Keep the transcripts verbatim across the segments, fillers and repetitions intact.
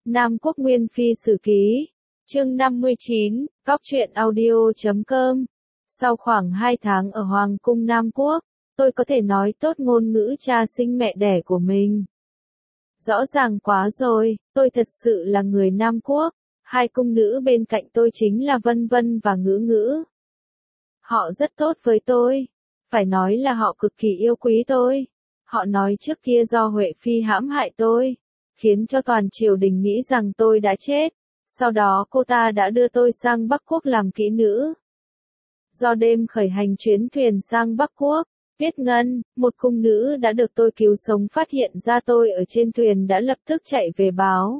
Nam Quốc Nguyên Phi Sử Ký, chương năm mươi chín, Góc truyện audio chấm com. Sau khoảng hai tháng ở Hoàng cung Nam Quốc, tôi có thể nói tốt ngôn ngữ cha sinh mẹ đẻ của mình. Rõ ràng quá rồi, tôi thật sự là người Nam Quốc, hai cung nữ bên cạnh tôi chính là Vân Vân và Ngữ Ngữ. Họ rất tốt với tôi, phải nói là họ cực kỳ yêu quý tôi. Họ nói trước kia do Huệ Phi hãm hại tôi, khiến cho toàn triều đình nghĩ rằng tôi đã chết. Sau đó cô ta đã đưa tôi sang Bắc Quốc làm kỹ nữ. Do đêm khởi hành chuyến thuyền sang Bắc Quốc, Tuyết Ngân, một cung nữ đã được tôi cứu sống phát hiện ra tôi ở trên thuyền đã lập tức chạy về báo.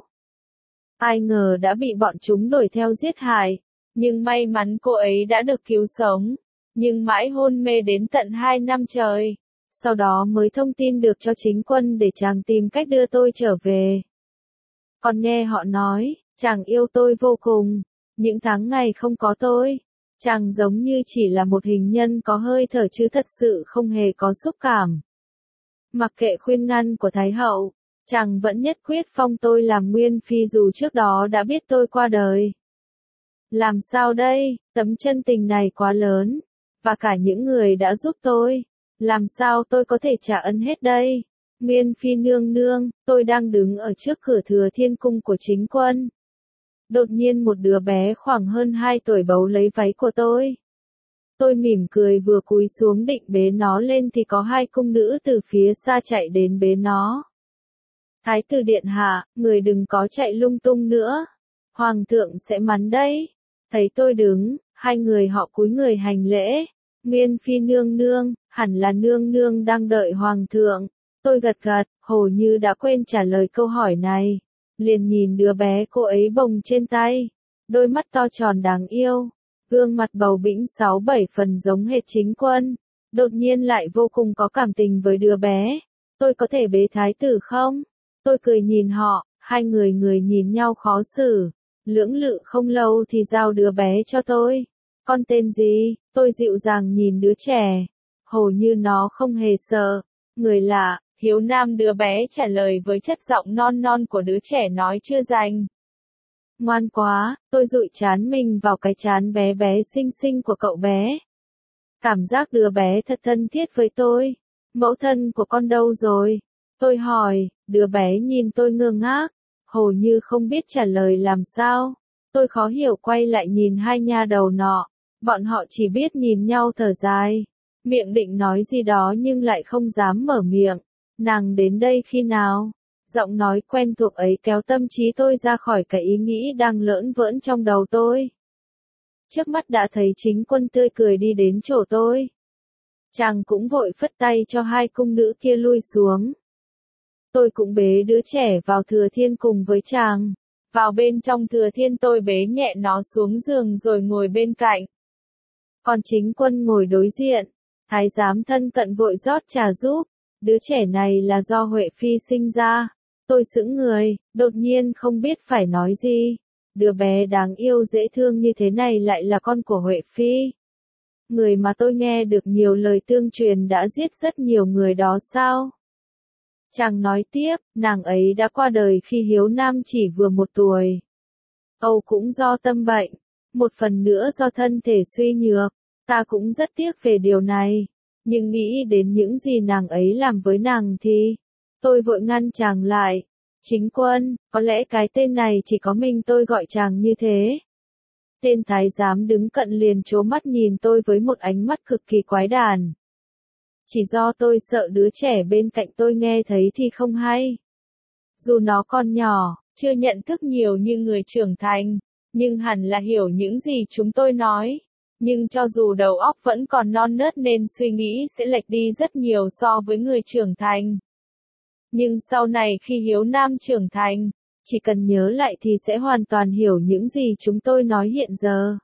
Ai ngờ đã bị bọn chúng đuổi theo giết hại, nhưng may mắn cô ấy đã được cứu sống, nhưng mãi hôn mê đến tận hai năm trời. Sau đó mới thông tin được cho chính quân để chàng tìm cách đưa tôi trở về. Còn nghe họ nói, chàng yêu tôi vô cùng, những tháng ngày không có tôi, chàng giống như chỉ là một hình nhân có hơi thở chứ thật sự không hề có xúc cảm. Mặc kệ khuyên ngăn của Thái hậu, chàng vẫn nhất quyết phong tôi làm nguyên phi dù trước đó đã biết tôi qua đời. Làm sao đây, tấm chân tình này quá lớn, và cả những người đã giúp tôi. Làm sao tôi có thể trả ân hết đây? Nguyên Phi nương nương, tôi đang đứng ở trước cửa Thừa Thiên cung của chính quân. Đột nhiên một đứa bé khoảng hơn hai tuổi bấu lấy váy của tôi. Tôi mỉm cười vừa cúi xuống định bế nó lên thì có hai cung nữ từ phía xa chạy đến bế nó. Thái tử điện hạ, người đừng có chạy lung tung nữa. Hoàng thượng sẽ mắng đấy. Thấy tôi đứng, hai người họ cúi người hành lễ. Nguyên Phi nương nương, hẳn là nương nương đang đợi hoàng thượng. Tôi gật gật, hầu như đã quên trả lời câu hỏi này. Liền nhìn đứa bé cô ấy bồng trên tay. Đôi mắt to tròn đáng yêu. Gương mặt bầu bĩnh sáu bảy phần giống hệt chính quân. Đột nhiên lại vô cùng có cảm tình với đứa bé. Tôi có thể bế thái tử không? Tôi cười nhìn họ, hai người người nhìn nhau khó xử. Lưỡng lự không lâu thì giao đứa bé cho tôi. Con tên gì? Tôi dịu dàng nhìn đứa trẻ. Hầu như nó không hề sợ. Người lạ, Hiếu Nam đứa bé trả lời với chất giọng non non của đứa trẻ nói chưa rành. Ngoan quá, tôi dụi trán mình vào cái trán bé bé xinh xinh của cậu bé. Cảm giác đứa bé thật thân thiết với tôi. Mẫu thân của con đâu rồi? Tôi hỏi, đứa bé nhìn tôi ngơ ngác, hầu như không biết trả lời làm sao. Tôi khó hiểu quay lại nhìn hai nha đầu nọ. Bọn họ chỉ biết nhìn nhau thở dài. Miệng định nói gì đó nhưng lại không dám mở miệng. Nàng đến đây khi nào? Giọng nói quen thuộc ấy kéo tâm trí tôi ra khỏi cái ý nghĩ đang lởn vởn trong đầu tôi. Trước mắt đã thấy chính quân tươi cười đi đến chỗ tôi. Chàng cũng vội phất tay cho hai cung nữ kia lui xuống. Tôi cũng bế đứa trẻ vào Thừa Thiên cùng với chàng. Vào bên trong Thừa Thiên tôi bế nhẹ nó xuống giường rồi ngồi bên cạnh. Còn chính quân ngồi đối diện. Thái giám thân cận vội rót trà giúp. Đứa trẻ này là do Huệ Phi sinh ra. Tôi sững người, đột nhiên không biết phải nói gì. Đứa bé đáng yêu dễ thương như thế này lại là con của Huệ Phi. Người mà tôi nghe được nhiều lời tương truyền đã giết rất nhiều người đó sao? Chàng nói tiếp, nàng ấy đã qua đời khi Hiếu Nam chỉ vừa một tuổi. Âu cũng do tâm bệnh, một phần nữa do thân thể suy nhược. Ta cũng rất tiếc về điều này. Nhưng nghĩ đến những gì nàng ấy làm với nàng thì... Tôi vội ngăn chàng lại. Chính quân, có lẽ cái tên này chỉ có mình tôi gọi chàng như thế. Tên thái giám đứng cận liền trố mắt nhìn tôi với một ánh mắt cực kỳ quái đản. Chỉ do tôi sợ đứa trẻ bên cạnh tôi nghe thấy thì không hay. Dù nó còn nhỏ, chưa nhận thức nhiều như người trưởng thành, nhưng hẳn là hiểu những gì chúng tôi nói. Nhưng cho dù đầu óc vẫn còn non nớt nên suy nghĩ sẽ lệch đi rất nhiều so với người trưởng thành. Nhưng sau này khi Hiếu Nam trưởng thành, chỉ cần nhớ lại thì sẽ hoàn toàn hiểu những gì chúng tôi nói hiện giờ.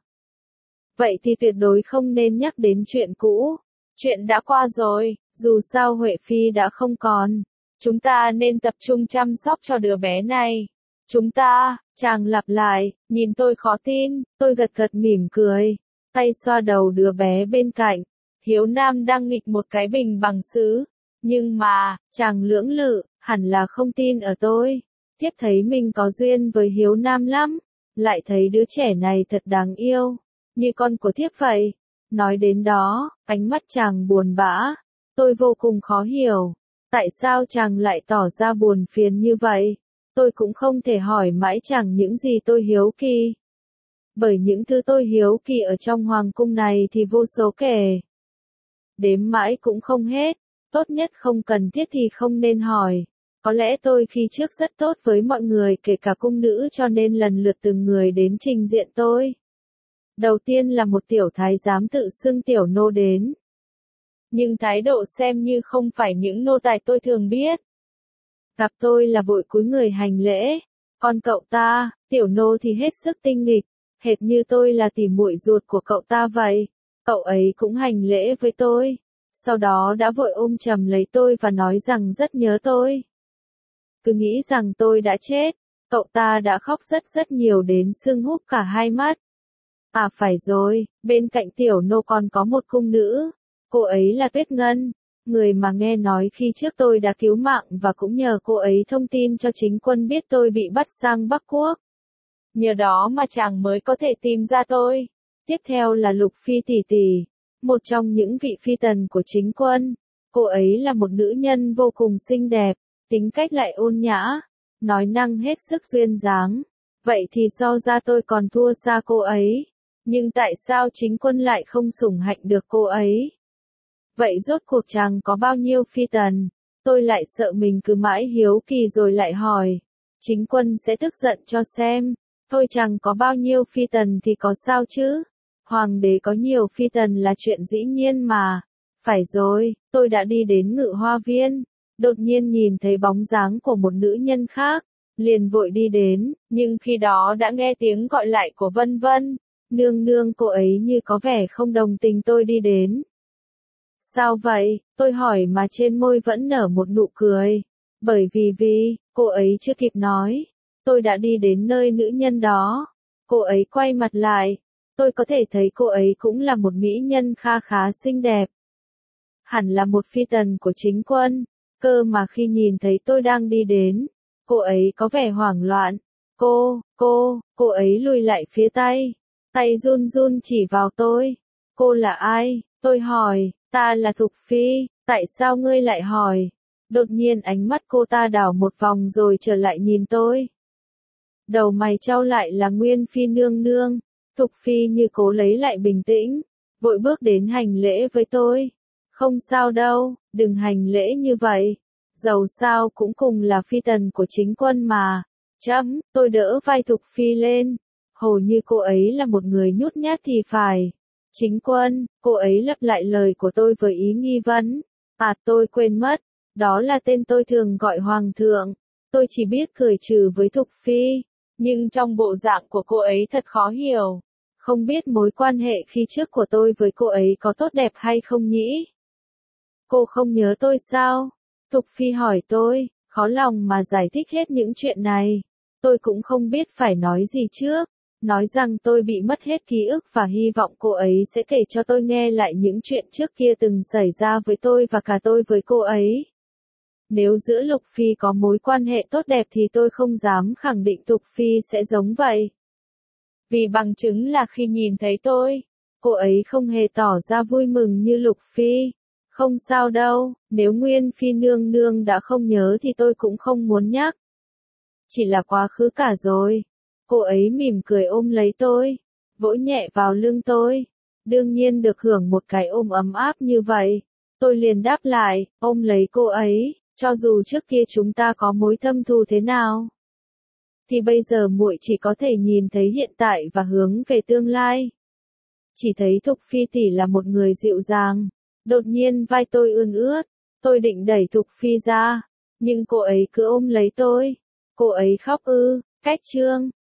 Vậy thì tuyệt đối không nên nhắc đến chuyện cũ. Chuyện đã qua rồi, dù sao Huệ Phi đã không còn. Chúng ta nên tập trung chăm sóc cho đứa bé này. Chúng ta, chàng lặp lại, nhìn tôi khó tin, tôi gật gật mỉm cười. Tay xoa đầu đứa bé bên cạnh. Hiếu Nam đang nghịch một cái bình bằng sứ. Nhưng mà, chàng lưỡng lự, hẳn là không tin ở tôi. Thiếp thấy mình có duyên với Hiếu Nam lắm, lại thấy đứa trẻ này thật đáng yêu, như con của thiếp vậy. Nói đến đó, ánh mắt chàng buồn bã, tôi vô cùng khó hiểu, tại sao chàng lại tỏ ra buồn phiền như vậy. Tôi cũng không thể hỏi mãi chàng những gì tôi hiếu kỳ. Bởi những thứ tôi hiếu kỳ ở trong hoàng cung này thì vô số kể. Đếm mãi cũng không hết, tốt nhất không cần thiết thì không nên hỏi. Có lẽ tôi khi trước rất tốt với mọi người kể cả cung nữ cho nên lần lượt từng người đến trình diện tôi. Đầu tiên là một tiểu thái giám tự xưng tiểu nô đến. Nhưng thái độ xem như không phải những nô tài tôi thường biết. Gặp tôi là vội cúi người hành lễ, còn cậu ta, tiểu nô thì hết sức tinh nghịch, hệt như tôi là tỉ muội ruột của cậu ta vậy. Cậu ấy cũng hành lễ với tôi, sau đó đã vội ôm chầm lấy tôi và nói rằng rất nhớ tôi. Cứ nghĩ rằng tôi đã chết, cậu ta đã khóc rất rất nhiều đến sưng húp cả hai mắt. À phải rồi, bên cạnh tiểu nô còn có một cung nữ, cô ấy là Tuyết Ngân, người mà nghe nói khi trước tôi đã cứu mạng và cũng nhờ cô ấy thông tin cho chính quân biết tôi bị bắt sang Bắc Quốc. Nhờ đó mà chàng mới có thể tìm ra tôi. Tiếp theo là Lục Phi tỷ tỷ, một trong những vị phi tần của chính quân. Cô ấy là một nữ nhân vô cùng xinh đẹp, tính cách lại ôn nhã, nói năng hết sức duyên dáng. Vậy thì so ra tôi còn thua xa cô ấy. Nhưng tại sao chính quân lại không sủng hạnh được cô ấy? Vậy rốt cuộc chàng có bao nhiêu phi tần? Tôi lại sợ mình cứ mãi hiếu kỳ rồi lại hỏi. Chính quân sẽ tức giận cho xem. Thôi chàng có bao nhiêu phi tần thì có sao chứ? Hoàng đế có nhiều phi tần là chuyện dĩ nhiên mà. Phải rồi, tôi đã đi đến Ngự Hoa Viên. Đột nhiên nhìn thấy bóng dáng của một nữ nhân khác. Liền vội đi đến, nhưng khi đó đã nghe tiếng gọi lại của Vân Vân. Nương nương, cô ấy như có vẻ không đồng tình tôi đi đến. Sao vậy? Tôi hỏi mà trên môi vẫn nở một nụ cười. Bởi vì vì, cô ấy chưa kịp nói. Tôi đã đi đến nơi nữ nhân đó. Cô ấy quay mặt lại. Tôi có thể thấy cô ấy cũng là một mỹ nhân kha khá xinh đẹp. Hẳn là một phi tần của chính quân. Cơ mà khi nhìn thấy tôi đang đi đến, cô ấy có vẻ hoảng loạn. Cô, cô, cô ấy lùi lại phía tay. Tay run run chỉ vào tôi. Cô là ai? Tôi hỏi. Ta là Thục Phi. Tại sao ngươi lại hỏi? Đột nhiên ánh mắt cô ta đảo một vòng rồi trở lại nhìn tôi. Đầu mày trao lại là Nguyên Phi nương nương. Thục Phi như cố lấy lại bình tĩnh, vội bước đến hành lễ với tôi. Không sao đâu, đừng hành lễ như vậy. Dầu sao cũng cùng là phi tần của chính quân mà. Chấm, tôi đỡ vai Thục Phi lên. Hồ như cô ấy là một người nhút nhát thì phải. Chính quân, cô ấy lặp lại lời của tôi với ý nghi vấn. À tôi quên mất, đó là tên tôi thường gọi hoàng thượng. Tôi chỉ biết cười trừ với Thục Phi, nhưng trong bộ dạng của cô ấy thật khó hiểu. Không biết mối quan hệ khi trước của tôi với cô ấy có tốt đẹp hay không nhỉ? Cô không nhớ tôi sao? Thục Phi hỏi tôi, khó lòng mà giải thích hết những chuyện này. Tôi cũng không biết phải nói gì trước. Nói rằng tôi bị mất hết ký ức và hy vọng cô ấy sẽ kể cho tôi nghe lại những chuyện trước kia từng xảy ra với tôi và cả tôi với cô ấy. Nếu giữa Lục Phi có mối quan hệ tốt đẹp thì tôi không dám khẳng định Thục Phi sẽ giống vậy. Vì bằng chứng là khi nhìn thấy tôi, cô ấy không hề tỏ ra vui mừng như Lục Phi. Không sao đâu, nếu Nguyên Phi nương nương đã không nhớ thì tôi cũng không muốn nhắc. Chỉ là quá khứ cả rồi. Cô ấy mỉm cười ôm lấy tôi, vỗ nhẹ vào lưng tôi. Đương nhiên được hưởng một cái ôm ấm áp như vậy. Tôi liền đáp lại, ôm lấy cô ấy, cho dù trước kia chúng ta có mối thâm thù thế nào. Thì bây giờ muội chỉ có thể nhìn thấy hiện tại và hướng về tương lai. Chỉ thấy Thục Phi tỷ là một người dịu dàng. Đột nhiên vai tôi ươn ướt, tôi định đẩy Thục Phi ra, nhưng cô ấy cứ ôm lấy tôi. Cô ấy khóc ư, cách trương.